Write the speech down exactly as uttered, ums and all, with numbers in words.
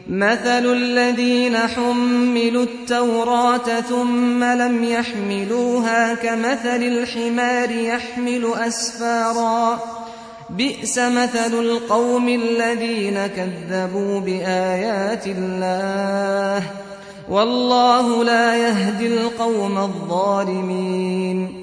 مثل الذين حملوا التوراة ثم لم يحملوها كمثل الحمار يحمل أسفارا بئس مثل القوم الذين كذبوا بآيات الله والله لا يهدي القوم الظالمين